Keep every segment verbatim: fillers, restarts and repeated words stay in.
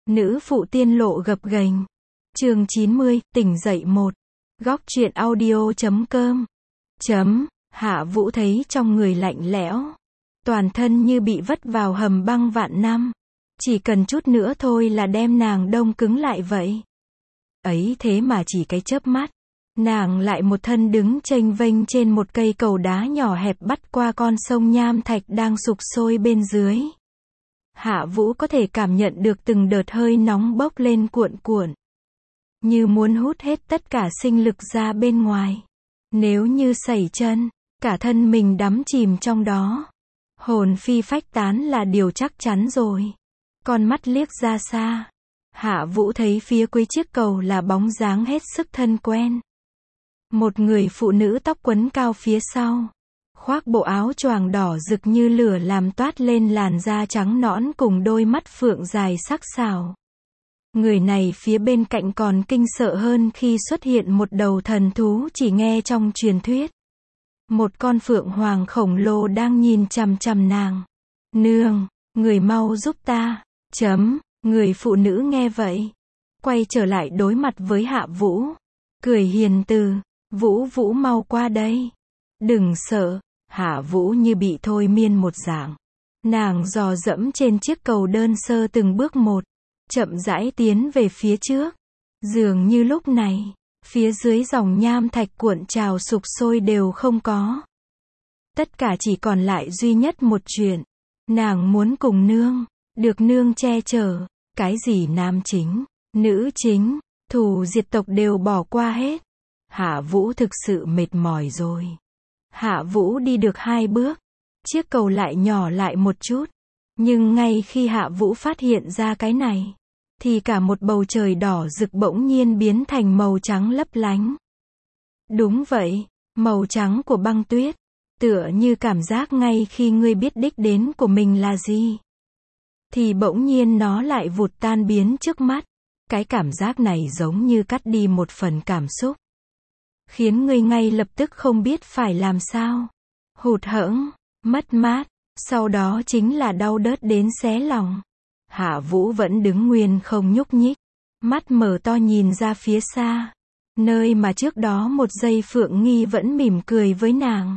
Nữ phụ tiên lộ gập ghềnh. Chương chín mươi, tỉnh dậy một. Góc truyện audio chấm com. Chấm, Hạ Vũ thấy trong người lạnh lẽo. Toàn thân như bị vất vào hầm băng vạn năm. Chỉ cần chút nữa thôi là đem nàng đông cứng lại vậy. Ấy thế mà chỉ cái chớp mắt, nàng lại một thân đứng chênh vênh trên một cây cầu đá nhỏ hẹp bắt qua con sông nham thạch đang sục sôi bên dưới. Hạ Vũ có thể cảm nhận được từng đợt hơi nóng bốc lên cuộn cuộn, như muốn hút hết tất cả sinh lực ra bên ngoài. Nếu như sẩy chân, cả thân mình đắm chìm trong đó, hồn phi phách tán là điều chắc chắn rồi. Con mắt liếc ra xa, Hạ Vũ thấy phía cuối chiếc cầu là bóng dáng hết sức thân quen. Một người phụ nữ tóc quấn cao phía sau, khoác bộ áo choàng đỏ rực như lửa làm toát lên làn da trắng nõn cùng đôi mắt phượng dài sắc sảo. Người này phía bên cạnh còn kinh sợ hơn khi xuất hiện một đầu thần thú chỉ nghe trong truyền thuyết. Một con phượng hoàng khổng lồ đang nhìn chằm chằm nàng. Nương, người mau giúp ta. Chấm, người phụ nữ nghe vậy, quay trở lại đối mặt với Hạ Vũ, cười hiền từ. Vũ Vũ mau qua đây. Đừng sợ. Hạ Vũ như bị thôi miên một dạng. Nàng dò dẫm trên chiếc cầu đơn sơ từng bước một, chậm rãi tiến về phía trước. Dường như lúc này, phía dưới dòng nham thạch cuộn trào sục sôi đều không có. Tất cả chỉ còn lại duy nhất một chuyện. Nàng muốn cùng nương, được nương che chở. Cái gì nam chính, nữ chính, thù diệt tộc đều bỏ qua hết. Hạ Vũ thực sự mệt mỏi rồi. Hạ Vũ đi được hai bước, chiếc cầu lại nhỏ lại một chút. Nhưng ngay khi Hạ Vũ phát hiện ra cái này, thì cả một bầu trời đỏ rực bỗng nhiên biến thành màu trắng lấp lánh. Đúng vậy, màu trắng của băng tuyết, tựa như cảm giác ngay khi ngươi biết đích đến của mình là gì, thì bỗng nhiên nó lại vụt tan biến trước mắt. Cái cảm giác này giống như cắt đi một phần cảm xúc, khiến ngươi ngay lập tức không biết phải làm sao. Hụt hẫng, mất mát, sau đó chính là đau đớt đến xé lòng. Hạ Vũ vẫn đứng nguyên không nhúc nhích, mắt mở to nhìn ra phía xa, nơi mà trước đó một giây Phượng Nghi vẫn mỉm cười với nàng.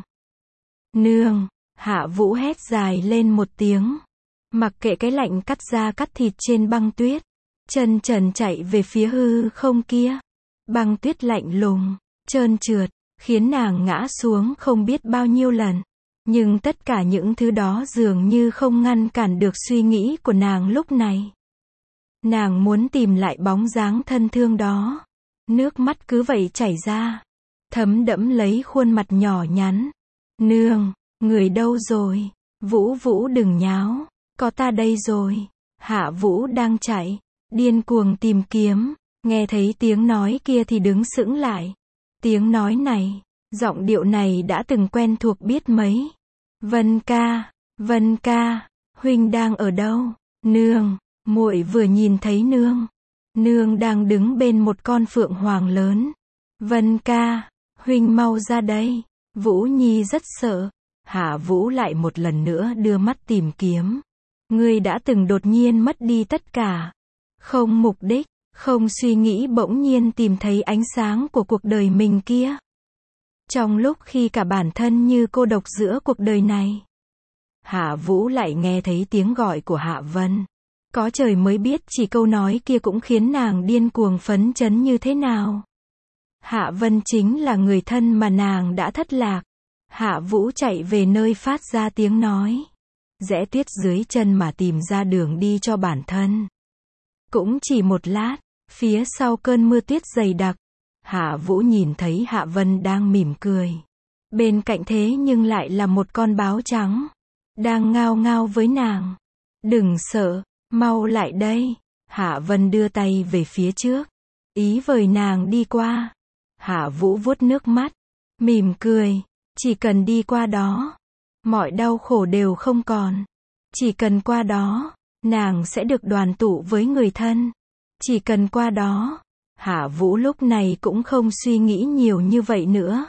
Nương, Hạ Vũ hét dài lên một tiếng, mặc kệ cái lạnh cắt da cắt thịt trên băng tuyết, chân trần chạy về phía hư không kia. Băng tuyết lạnh lùng, trơn trượt, khiến nàng ngã xuống không biết bao nhiêu lần. Nhưng tất cả những thứ đó dường như không ngăn cản được suy nghĩ của nàng lúc này. Nàng muốn tìm lại bóng dáng thân thương đó. Nước mắt cứ vậy chảy ra, thấm đẫm lấy khuôn mặt nhỏ nhắn. Nương, người đâu rồi? Vũ Vũ đừng nháo, có ta đây rồi. Hạ Vũ đang chạy, điên cuồng tìm kiếm, nghe thấy tiếng nói kia thì đứng sững lại. Tiếng nói này, giọng điệu này đã từng quen thuộc biết mấy. Vân ca, Vân ca, huynh đang ở đâu? Nương, muội vừa nhìn thấy nương. Nương đang đứng bên một con phượng hoàng lớn. Vân ca, huynh mau ra đây. Vũ Nhi rất sợ. Hạ Vũ lại một lần nữa đưa mắt tìm kiếm. Ngươi đã từng đột nhiên mất đi tất cả. Không mục đích, không suy nghĩ bỗng nhiên tìm thấy ánh sáng của cuộc đời mình kia. Trong lúc khi cả bản thân như cô độc giữa cuộc đời này, Hạ Vũ lại nghe thấy tiếng gọi của Hạ Vân. Có trời mới biết chỉ câu nói kia cũng khiến nàng điên cuồng phấn chấn như thế nào. Hạ Vân chính là người thân mà nàng đã thất lạc. Hạ Vũ chạy về nơi phát ra tiếng nói, rẽ tuyết dưới chân mà tìm ra đường đi cho bản thân. Cũng chỉ một lát, phía sau cơn mưa tuyết dày đặc, Hạ Vũ nhìn thấy Hạ Vân đang mỉm cười. Bên cạnh thế nhưng lại là một con báo trắng, đang ngao ngao với nàng. Đừng sợ, mau lại đây. Hạ Vân đưa tay về phía trước, ý vời nàng đi qua. Hạ Vũ vuốt nước mắt, mỉm cười. Chỉ cần đi qua đó, mọi đau khổ đều không còn. Chỉ cần qua đó, nàng sẽ được đoàn tụ với người thân. Chỉ cần qua đó. Hạ Vũ lúc này cũng không suy nghĩ nhiều như vậy nữa.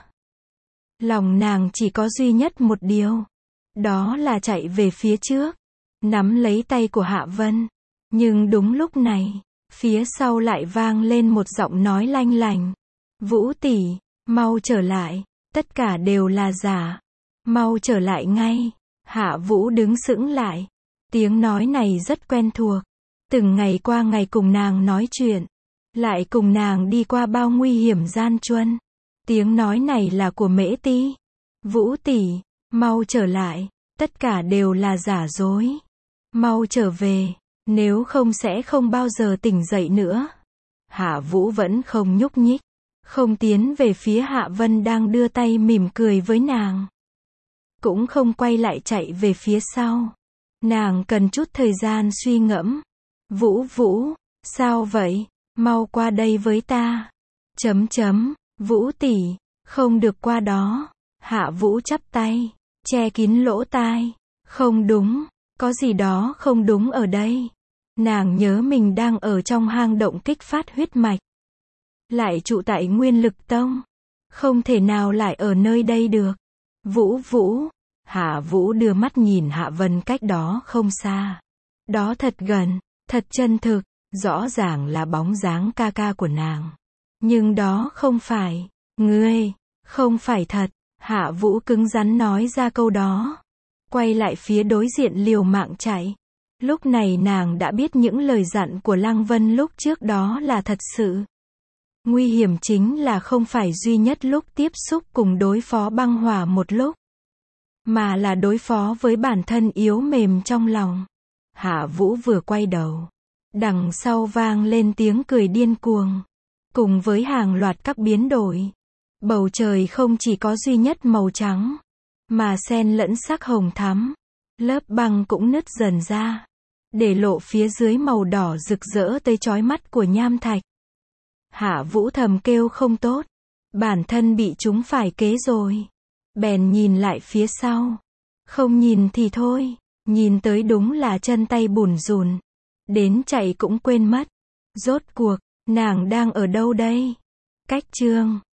Lòng nàng chỉ có duy nhất một điều, đó là chạy về phía trước, nắm lấy tay của Hạ Vân, Nhưng đúng lúc này, phía sau lại vang lên một giọng nói lanh lành. Vũ tỷ, mau trở lại, tất cả đều là giả. Mau trở lại ngay. Hạ Vũ đứng sững lại. Tiếng nói này rất quen thuộc. Từng ngày qua ngày cùng nàng nói chuyện. Lại cùng nàng đi qua bao nguy hiểm gian truân. Tiếng nói này là của Mễ Ti. Vũ tỷ, mau trở lại, tất cả đều là giả dối. Mau trở về, nếu không sẽ không bao giờ tỉnh dậy nữa. Hạ Vũ vẫn không nhúc nhích, không tiến về phía Hạ Vân đang đưa tay mỉm cười với nàng. Cũng không quay lại chạy về phía sau. Nàng cần chút thời gian suy ngẫm. Vũ Vũ, sao vậy? Mau qua đây với ta. Chấm chấm, Vũ tỷ, không được qua đó. Hạ Vũ chắp tay, che kín lỗ tai. Không đúng, có gì đó không đúng ở đây. Nàng nhớ mình đang ở trong hang động kích phát huyết mạch. Lại trụ tại Nguyên Lực Tông. Không thể nào lại ở nơi đây được. Vũ Vũ, Hạ Vũ đưa mắt nhìn Hạ Vân cách đó không xa. Đó thật gần, thật chân thực, rõ ràng là bóng dáng ca ca của nàng. Nhưng đó không phải, ngươi, không phải thật. Hạ Vũ cứng rắn nói ra câu đó. Quay lại phía đối diện liều mạng chạy. Lúc này nàng đã biết những lời dặn của Lăng Vân lúc trước đó là thật sự. Nguy hiểm chính là không phải duy nhất lúc tiếp xúc cùng đối phó băng hỏa một lúc. Mà là đối phó với bản thân yếu mềm trong lòng. Hạ Vũ vừa quay đầu. Đằng sau vang lên tiếng cười điên cuồng. Cùng với hàng loạt các biến đổi. Bầu trời không chỉ có duy nhất màu trắng. Mà xen lẫn sắc hồng thắm. Lớp băng cũng nứt dần ra. Để lộ phía dưới màu đỏ rực rỡ tới chói mắt của nham thạch. Hạ Vũ thầm kêu không tốt. Bản thân bị chúng phải kế rồi. Bèn nhìn lại phía sau. Không nhìn thì thôi. Nhìn tới đúng là chân tay bủn rủn. Đến chạy cũng quên mất. Rốt cuộc, nàng đang ở đâu đây? Cách chương